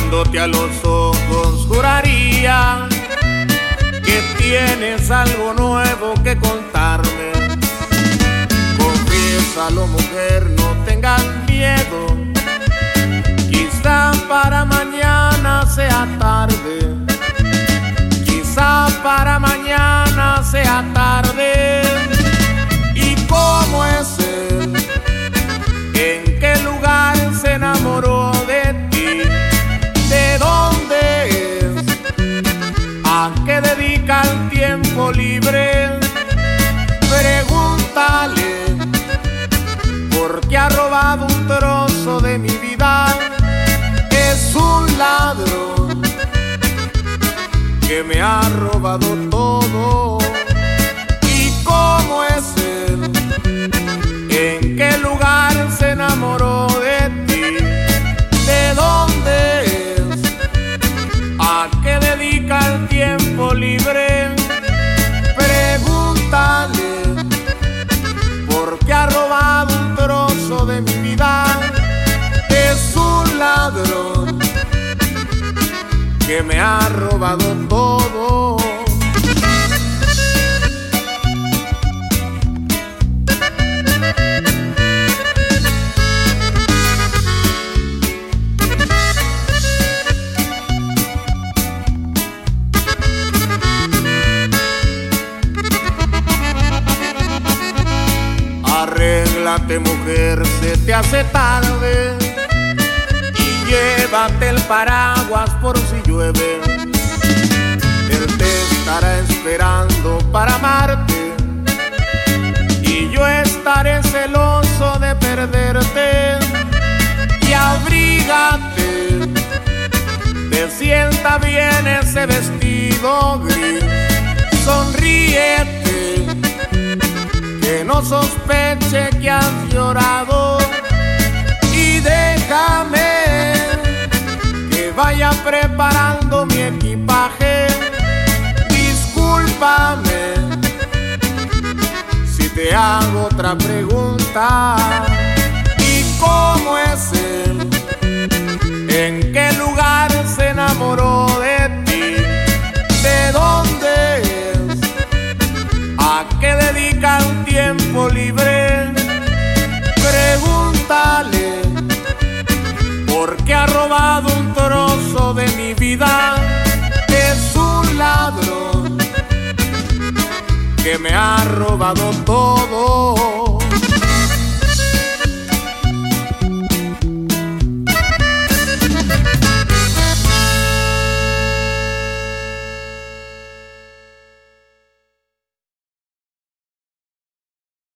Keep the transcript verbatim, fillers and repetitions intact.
Mirándote a los ojos juraría que tienes algo nuevo que contarme. Confiésalo, mujer, no tengas miedo. Quizá para mañana sea tarde. Quizá para mañana sea tarde. ¿Y cómo es él? ¿En qué lugar se enamoró de ti? ¿De dónde es? ¿A qué dedica el tiempo libre? Pregúntale, porque ha robado un trozo de mi vida. Es un ladrón que me ha robado todo. ¿Y cómo es él? ¿En qué lugar se enamoró de ti? ¿De dónde es? ¿A qué dedica el tiempo libre? Pregúntale, porque ha robado un trozo de mi vida. Es un ladrón que me ha robado todo. Arréglate, mujer, se te hace tarde, y llévate el paraguas por si llueve. Él te estará esperando para amarte, y yo estaré celoso de perderte. Y abrígate, te sienta bien ese vestido gris. Sonríete, que no sospeche que has llorado. Y déjame que vaya preparando mi equipaje. Discúlpame si te hago otra pregunta. ¿Y cómo es él? ¿En qué lugar se enamoró de ti? ¿De dónde es? ¿A qué dedica un tiempo libre? Pregúntale, porque ha robado un trozo de mi vida. Es un ladrón que me ha robado todo.